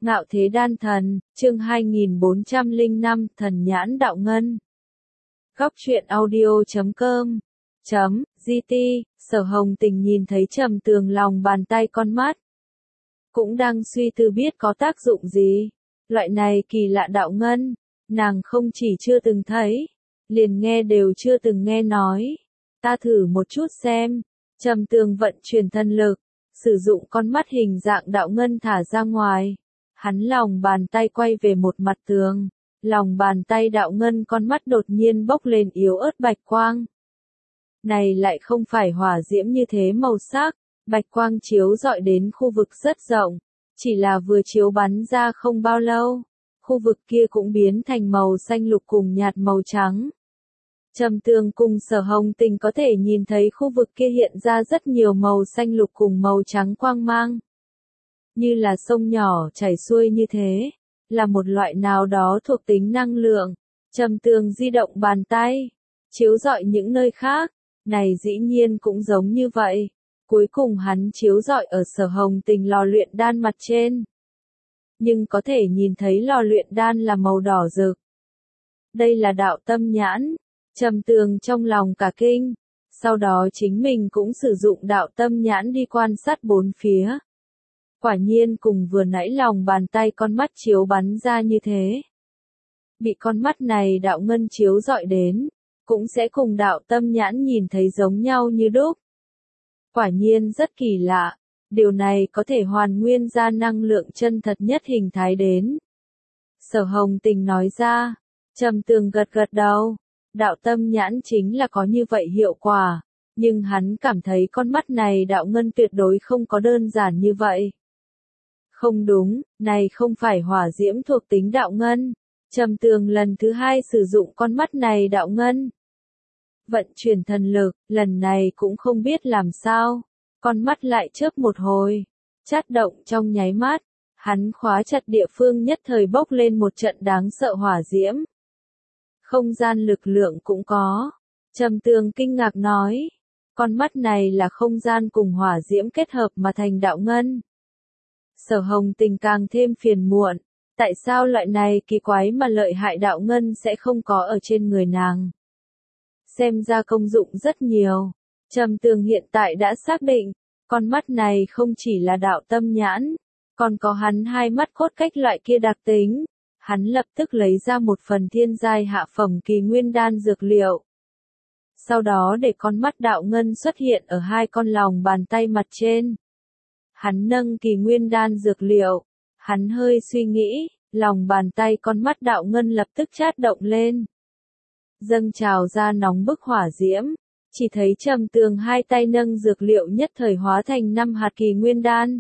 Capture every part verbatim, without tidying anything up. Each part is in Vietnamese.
Ngạo Thế Đan Thần, chương hai nghìn bốn trăm lẻ năm, Thần Nhãn Đạo Ngân. Góc truyện audio chấm com chấm gt. Sở Hồng Tình nhìn thấy Trầm Tường lòng bàn tay con mắt, cũng đang suy tư biết có tác dụng gì. Loại này kỳ lạ đạo ngân, nàng không chỉ chưa từng thấy, liền nghe đều chưa từng nghe nói. Ta thử một chút xem. Trầm Tường vận chuyển thần lực, sử dụng con mắt hình dạng đạo ngân thả ra ngoài. Hắn lòng bàn tay quay về một mặt tường, lòng bàn tay đạo ngân con mắt đột nhiên bốc lên yếu ớt bạch quang. Này lại không phải hỏa diễm như thế màu sắc, bạch quang chiếu rọi đến khu vực rất rộng, chỉ là vừa chiếu bắn ra không bao lâu, khu vực kia cũng biến thành màu xanh lục cùng nhạt màu trắng. Trầm Tường cùng Sở Hồng Tình có thể nhìn thấy khu vực kia hiện ra rất nhiều màu xanh lục cùng màu trắng quang mang. Như là sông nhỏ chảy xuôi như thế, là một loại nào đó thuộc tính năng lượng. Trầm Tường di động bàn tay, chiếu rọi những nơi khác, này dĩ nhiên cũng giống như vậy. Cuối cùng hắn chiếu rọi ở Sở Hồng Tình lò luyện đan mặt trên. Nhưng có thể nhìn thấy lò luyện đan là màu đỏ rực. Đây là đạo tâm nhãn. Trầm Tường trong lòng cả kinh, sau đó chính mình cũng sử dụng đạo tâm nhãn đi quan sát bốn phía. Quả nhiên cùng vừa nãy lòng bàn tay con mắt chiếu bắn ra như thế. Bị con mắt này đạo ngân chiếu rọi đến, cũng sẽ cùng đạo tâm nhãn nhìn thấy giống nhau như đúc. Quả nhiên rất kỳ lạ, điều này có thể hoàn nguyên ra năng lượng chân thật nhất hình thái đến. Sở Hồng Tình nói ra. Trầm Tường gật gật đầu. Đạo tâm nhãn chính là có như vậy hiệu quả, nhưng hắn cảm thấy con mắt này đạo ngân tuyệt đối không có đơn giản như vậy. Không đúng, này không phải hỏa diễm thuộc tính đạo ngân. Trầm Tường lần thứ hai sử dụng con mắt này đạo ngân. Vận chuyển thần lực, lần này cũng không biết làm sao. Con mắt lại chớp một hồi, chát động trong nháy mắt, hắn khóa chặt địa phương nhất thời bốc lên một trận đáng sợ hỏa diễm. Không gian lực lượng cũng có. Trầm Tường kinh ngạc nói, con mắt này là không gian cùng hỏa diễm kết hợp mà thành đạo ngân. Sở Hồng Tình càng thêm phiền muộn, tại sao loại này kỳ quái mà lợi hại đạo ngân sẽ không có ở trên người nàng. Xem ra công dụng rất nhiều. Trầm Tường hiện tại đã xác định, con mắt này không chỉ là đạo tâm nhãn, còn có hắn hai mắt cốt cách loại kia đặc tính. Hắn lập tức lấy ra một phần thiên giai hạ phẩm kỳ nguyên đan dược liệu. Sau đó để con mắt đạo ngân xuất hiện ở hai con lòng bàn tay mặt trên. Hắn nâng kỳ nguyên đan dược liệu. Hắn hơi suy nghĩ, lòng bàn tay con mắt đạo ngân lập tức chát động lên. Dâng trào ra nóng bức hỏa diễm. Chỉ thấy Trầm Tường hai tay nâng dược liệu nhất thời hóa thành năm hạt kỳ nguyên đan.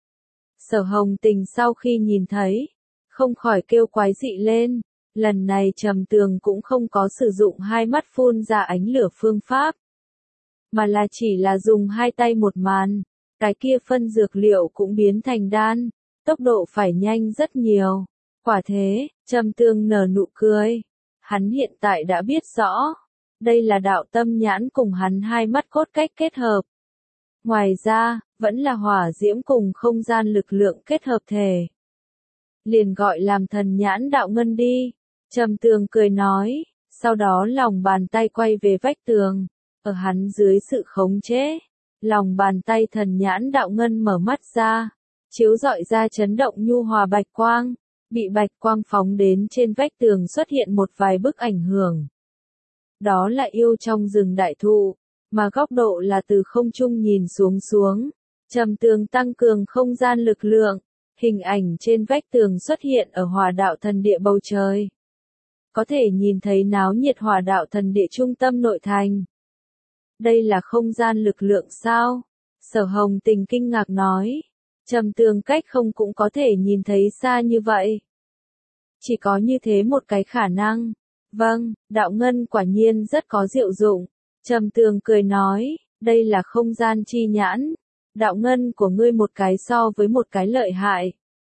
Sở Hồng Tình sau khi nhìn thấy, không khỏi kêu quái dị lên. Lần này Trầm Tường cũng không có sử dụng hai mắt phun ra ánh lửa phương pháp, mà là chỉ là dùng hai tay một màn, cái kia phân dược liệu cũng biến thành đan, tốc độ phải nhanh rất nhiều. Quả thế, Trầm Tường nở nụ cười. Hắn hiện tại đã biết rõ, đây là đạo tâm nhãn cùng hắn hai mắt cốt cách kết hợp. Ngoài ra, vẫn là hỏa diễm cùng không gian lực lượng kết hợp thể. Liền gọi làm thần nhãn đạo ngân đi. Trầm Tường cười nói, sau đó lòng bàn tay quay về vách tường, ở hắn dưới sự khống chế, lòng bàn tay thần nhãn đạo ngân mở mắt ra, chiếu rọi ra chấn động nhu hòa bạch quang, bị bạch quang phóng đến trên vách tường xuất hiện một vài bức ảnh hưởng. Đó là yêu trong rừng đại thụ, mà góc độ là từ không trung nhìn xuống xuống. Trầm Tường tăng cường không gian lực lượng. Hình ảnh trên vách tường xuất hiện ở hỏa đạo thần địa bầu trời. Có thể nhìn thấy náo nhiệt hỏa đạo thần địa trung tâm nội thành. Đây là không gian lực lượng sao? Sở Hồng Tình kinh ngạc nói. Trầm Tường cách không cũng có thể nhìn thấy xa như vậy. Chỉ có như thế một cái khả năng. Vâng, đạo ngân quả nhiên rất có diệu dụng. Trầm Tường cười nói, đây là không gian chi nhãn. Đạo ngân của ngươi một cái so với một cái lợi hại.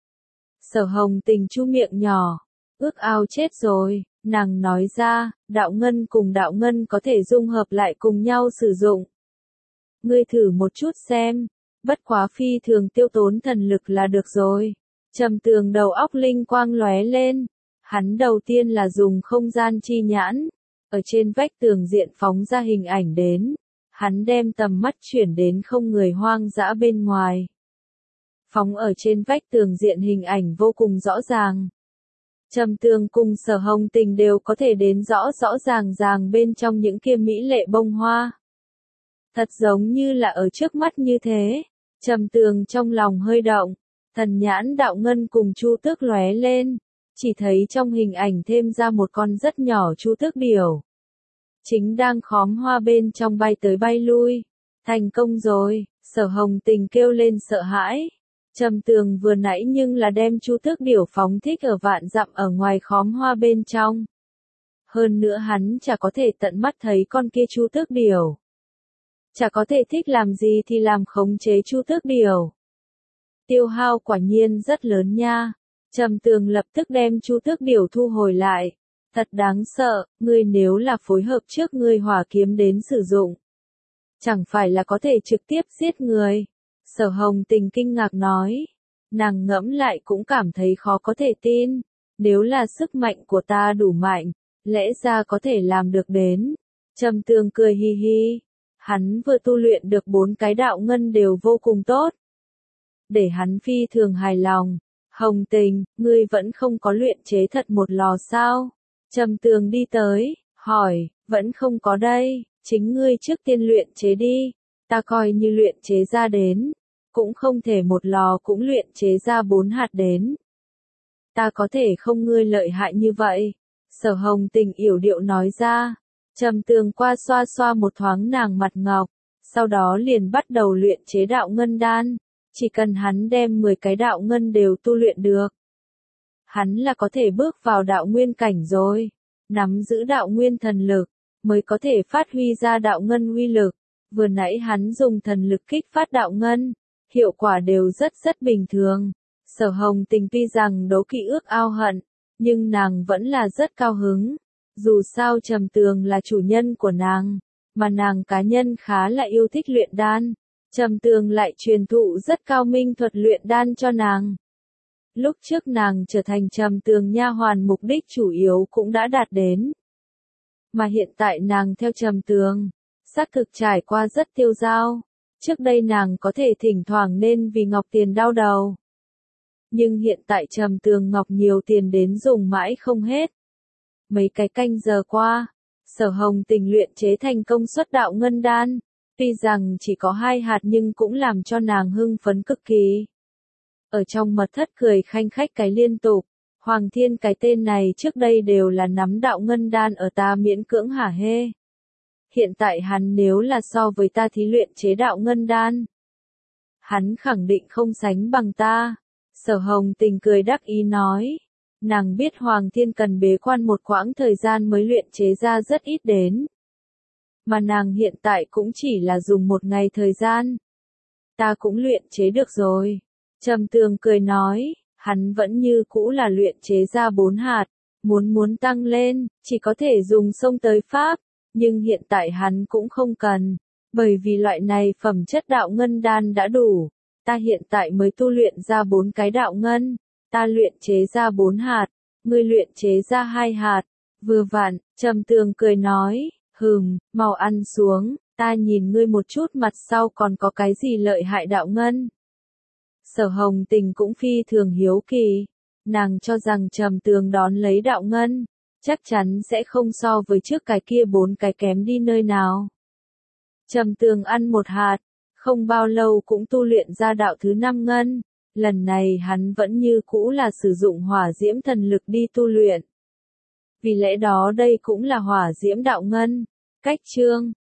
Sở Hồng Tình chu miệng nhỏ, ước ao chết rồi, nàng nói ra, đạo ngân cùng đạo ngân có thể dung hợp lại cùng nhau sử dụng. Ngươi thử một chút xem, bất quá phi thường tiêu tốn thần lực là được rồi. Trầm Tường đầu óc linh quang lóe lên. Hắn đầu tiên là dùng không gian chi nhãn, ở trên vách tường diện phóng ra hình ảnh đến. Hắn đem tầm mắt chuyển đến không người hoang dã bên ngoài. Phóng ở trên vách tường diện hình ảnh vô cùng rõ ràng. Trầm Tường cùng Sở Hồng Tình đều có thể đến rõ rõ ràng ràng bên trong những kia mỹ lệ bông hoa. Thật giống như là ở trước mắt như thế. Trầm Tường trong lòng hơi động, thần nhãn đạo ngân cùng chu tước lóe lên, chỉ thấy trong hình ảnh thêm ra một con rất nhỏ chu tước điểu. Chính đang khóm hoa bên trong bay tới bay lui. Thành công rồi, Sở Hồng Tình kêu lên sợ hãi. Trầm Tường vừa nãy nhưng là đem chu tước điểu phóng thích ở vạn dặm ở ngoài khóm hoa bên trong. Hơn nữa hắn chả có thể tận mắt thấy con kia chu tước điểu. Chả có thể thích làm gì thì làm khống chế chu tước điểu. Tiêu hao quả nhiên rất lớn nha. Trầm Tường lập tức đem chu tước điểu thu hồi lại. Thật đáng sợ, ngươi nếu là phối hợp trước ngươi hỏa kiếm đến sử dụng. Chẳng phải là có thể trực tiếp giết người. Sở Hồng Tình kinh ngạc nói. Nàng ngẫm lại cũng cảm thấy khó có thể tin. Nếu là sức mạnh của ta đủ mạnh, lẽ ra có thể làm được đến. Trầm Tường cười hi hi. Hắn vừa tu luyện được bốn cái đạo ngân đều vô cùng tốt. Để hắn phi thường hài lòng. Hồng Tình, ngươi vẫn không có luyện chế thật một lò sao? Trầm Tường đi tới, hỏi, vẫn không có đây, chính ngươi trước tiên luyện chế đi, ta coi như luyện chế ra đến, cũng không thể một lò cũng luyện chế ra bốn hạt đến. Ta có thể không ngươi lợi hại như vậy, Sở Hồng Tình yểu điệu nói ra. Trầm Tường qua xoa xoa một thoáng nàng mặt ngọc, sau đó liền bắt đầu luyện chế đạo ngân đan, chỉ cần hắn đem mười cái đạo ngân đều tu luyện được. Hắn là có thể bước vào đạo nguyên cảnh rồi, nắm giữ đạo nguyên thần lực, mới có thể phát huy ra đạo ngân uy lực. Vừa nãy hắn dùng thần lực kích phát đạo ngân, hiệu quả đều rất rất bình thường. Sở Hồng Tình tuy rằng đố kỵ ước ao hận, nhưng nàng vẫn là rất cao hứng. Dù sao Trầm Tường là chủ nhân của nàng, mà nàng cá nhân khá là yêu thích luyện đan. Trầm Tường lại truyền thụ rất cao minh thuật luyện đan cho nàng. Lúc trước nàng trở thành Trầm Tường nha hoàn mục đích chủ yếu cũng đã đạt đến. Mà hiện tại nàng theo Trầm Tường, xác thực trải qua rất tiêu dao. Trước đây nàng có thể thỉnh thoảng nên vì ngọc tiền đau đầu. Nhưng hiện tại Trầm Tường ngọc nhiều tiền đến dùng mãi không hết. Mấy cái canh giờ qua, Sở Hồng Tình luyện chế thành công suất đạo ngân đan. Tuy rằng chỉ có hai hạt nhưng cũng làm cho nàng hưng phấn cực kỳ. Ở trong mật thất cười khanh khách cái liên tục. Hoàng Thiên cái tên này trước đây đều là nắm đạo ngân đan ở ta miễn cưỡng hả hê. Hiện tại hắn nếu là so với ta thí luyện chế đạo ngân đan, hắn khẳng định không sánh bằng ta. Sở Hồng Tình cười đắc ý nói. Nàng biết Hoàng Thiên cần bế quan một quãng thời gian mới luyện chế ra rất ít đến. Mà nàng hiện tại cũng chỉ là dùng một ngày thời gian. Ta cũng luyện chế được rồi. Trầm Tường cười nói, hắn vẫn như cũ là luyện chế ra bốn hạt, muốn muốn tăng lên, chỉ có thể dùng xông tới pháp, nhưng hiện tại hắn cũng không cần, bởi vì loại này phẩm chất đạo ngân đan đã đủ. Ta hiện tại mới tu luyện ra bốn cái đạo ngân, ta luyện chế ra bốn hạt, ngươi luyện chế ra hai hạt, vừa vặn. Trầm Tường cười nói, hừm, mau ăn xuống, ta nhìn ngươi một chút mặt sau còn có cái gì lợi hại đạo ngân. Sở Hồng Tình cũng phi thường hiếu kỳ, nàng cho rằng Trầm Tường đón lấy đạo ngân, chắc chắn sẽ không so với trước cái kia bốn cái kém đi nơi nào. Trầm Tường ăn một hạt, không bao lâu cũng tu luyện ra đạo thứ năm ngân, lần này hắn vẫn như cũ là sử dụng hỏa diễm thần lực đi tu luyện. Vì lẽ đó đây cũng là hỏa diễm đạo ngân. Cách chương